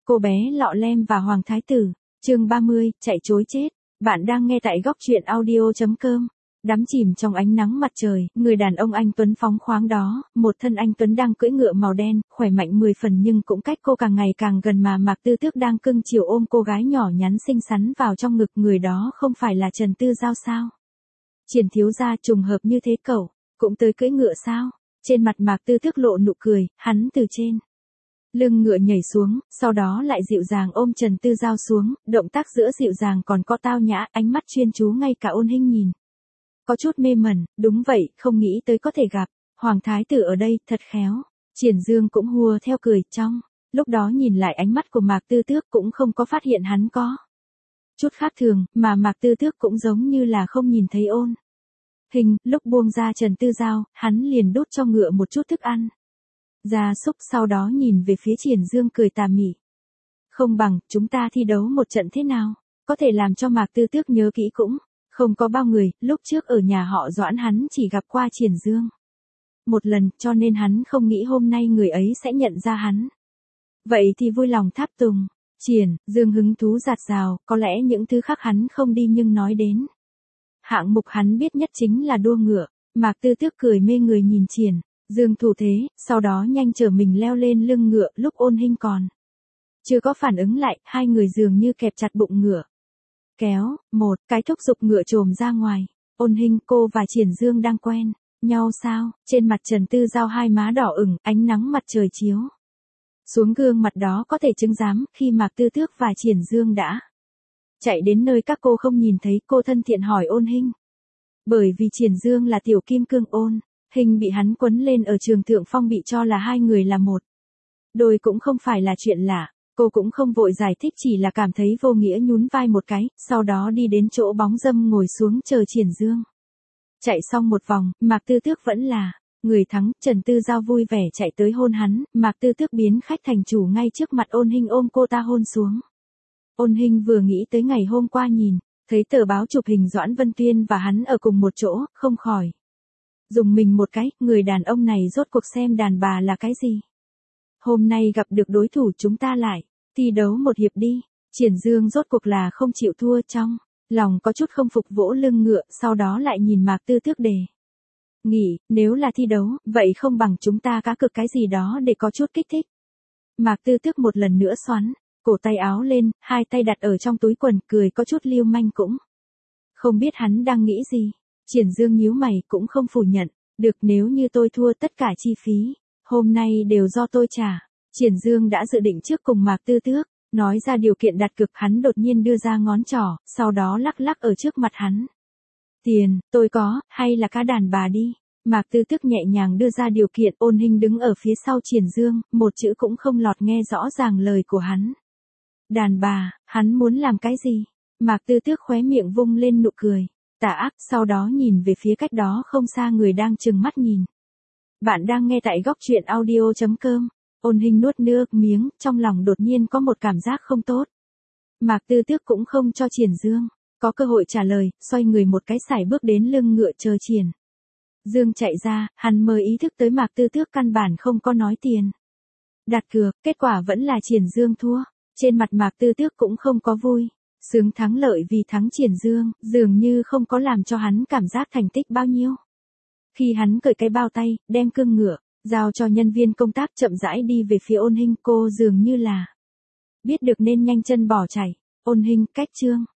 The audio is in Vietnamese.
Cô bé lọ lem và Hoàng Thái Tử, chương 30, chạy chối chết. Bạn đang nghe tại góc truyện audio.com. Đắm chìm trong ánh nắng mặt trời, người đàn ông anh tuấn phóng khoáng đó, một thân anh tuấn đang cưỡi ngựa màu đen, khỏe mạnh 10 phần nhưng cũng cách cô càng ngày càng gần mà Mạc Tư Tước đang cưng chiều ôm cô gái nhỏ nhắn xinh xắn vào trong ngực. Người đó không phải là Trần Tư Giao sao? Triển thiếu gia, trùng hợp như thế cậu, cũng tới cưỡi ngựa sao? Trên mặt Mạc Tư Tước lộ nụ cười, hắn từ trên lưng ngựa nhảy xuống, sau đó lại dịu dàng ôm Trần Tư Giao xuống, động tác giữa dịu dàng còn có tao nhã, ánh mắt chuyên chú ngay cả Ôn Hinh nhìn có chút mê mẩn. Đúng vậy, không nghĩ tới có thể gặp Hoàng Thái Tử ở đây, thật khéo. Triển Dương cũng hùa theo cười, trong lúc đó nhìn lại ánh mắt của Mạc Tư Tước cũng không có phát hiện hắn có chút khác thường, mà Mạc Tư Tước cũng giống như là không nhìn thấy Ôn Hinh. Lúc buông ra Trần Tư Giao, hắn liền đút cho ngựa một chút thức ăn gia súc, sau đó nhìn về phía Triển Dương cười tà mị. Không bằng, chúng ta thi đấu một trận thế nào? Có thể làm cho Mạc Tư Tước nhớ kỹ cũng không có bao người, lúc trước ở nhà họ Doãn hắn chỉ gặp qua Triển Dương một lần, cho nên hắn không nghĩ hôm nay người ấy sẽ nhận ra hắn. Vậy thì vui lòng tháp tùng. Triển Dương hứng thú dạt dào, có lẽ những thứ khác hắn không đi nhưng nói đến hạng mục hắn biết nhất chính là đua ngựa. Mạc Tư Tước cười mê người nhìn Triển Dương thủ thế, sau đó nhanh chở mình leo lên lưng ngựa. Lúc Ôn Hinh còn chưa có phản ứng lại, hai người dường như kẹp chặt bụng ngựa. Kéo, một cái thúc giục ngựa trồm ra ngoài. Ôn Hinh, cô và Triển Dương đang quen nhau sao? Trên mặt Trần Tư Giao hai má đỏ ửng, ánh nắng mặt trời chiếu xuống gương mặt đó có thể chứng giám. Khi Mạc Tư Tước và Triển Dương đã chạy đến nơi các cô không nhìn thấy, cô thân thiện hỏi Ôn Hinh. Bởi vì Triển Dương là tiểu kim cương, Ôn Hinh bị hắn quấn lên ở Trường Thượng Phong, bị cho là hai người là một đôi cũng không phải là chuyện lạ. Cô cũng không vội giải thích, chỉ là cảm thấy vô nghĩa nhún vai một cái, sau đó đi đến chỗ bóng râm ngồi xuống chờ Triển Dương. Chạy xong một vòng, Mạc Tư Tước vẫn là người thắng. Trần Tư Giao vui vẻ chạy tới hôn hắn, Mạc Tư Tước biến khách thành chủ ngay trước mặt Ôn Hinh, ôm cô ta hôn xuống. Ôn Hinh vừa nghĩ tới ngày hôm qua nhìn thấy tờ báo chụp hình Doãn Vân Tuyên và hắn ở cùng một chỗ, không khỏi dùng mình một cái, người đàn ông này rốt cuộc xem đàn bà là cái gì? Hôm nay gặp được đối thủ, chúng ta lại thi đấu một hiệp đi. Triển Dương rốt cuộc là không chịu thua, trong lòng có chút không phục vỗ lưng ngựa, sau đó lại nhìn Mạc Tư Tước đề nghị, nếu là thi đấu, vậy không bằng chúng ta cá cược cái gì đó để có chút kích thích. Mạc Tư Tước một lần nữa xoắn cổ tay áo lên, hai tay đặt ở trong túi quần, cười có chút lưu manh, cũng không biết hắn đang nghĩ gì. Triển Dương nhíu mày, cũng không phủ nhận. Được, nếu như tôi thua, tất cả chi phí hôm nay đều do tôi trả. Triển Dương đã dự định trước cùng Mạc Tư Tước nói ra điều kiện đặt cược, hắn đột nhiên đưa ra ngón trỏ, sau đó lắc lắc ở trước mặt hắn. Tiền, tôi có, hay là cá đàn bà đi. Mạc Tư Tước nhẹ nhàng đưa ra điều kiện. Ôn Hinh đứng ở phía sau Triển Dương, một chữ cũng không lọt nghe rõ ràng lời của hắn. Đàn bà, hắn muốn làm cái gì? Mạc Tư Tước khóe miệng vung lên nụ cười tà ác, sau đó nhìn về phía cách đó không xa người đang trừng mắt nhìn. Bạn đang nghe tại góc truyện audio.com. Ôn Hinh nuốt nước miếng, trong lòng đột nhiên có một cảm giác không tốt. Mạc Tư Tước cũng không cho Triển Dương có cơ hội trả lời, xoay người một cái sải bước đến lưng ngựa chờ Triển Dương chạy ra. Hắn mới ý thức tới Mạc Tư Tước căn bản không có nói tiền đặt cược, kết quả vẫn là Triển Dương thua. Trên mặt Mạc Tư Tước cũng không có vui sướng thắng lợi vì thắng Triển Dương, dường như không có làm cho hắn cảm giác thành tích bao nhiêu. Khi hắn cởi cái bao tay, đem cương ngựa giao cho nhân viên công tác, chậm rãi đi về phía Ôn Hinh, cô dường như là biết được nên nhanh chân bỏ chạy. Ôn Hinh, cách chương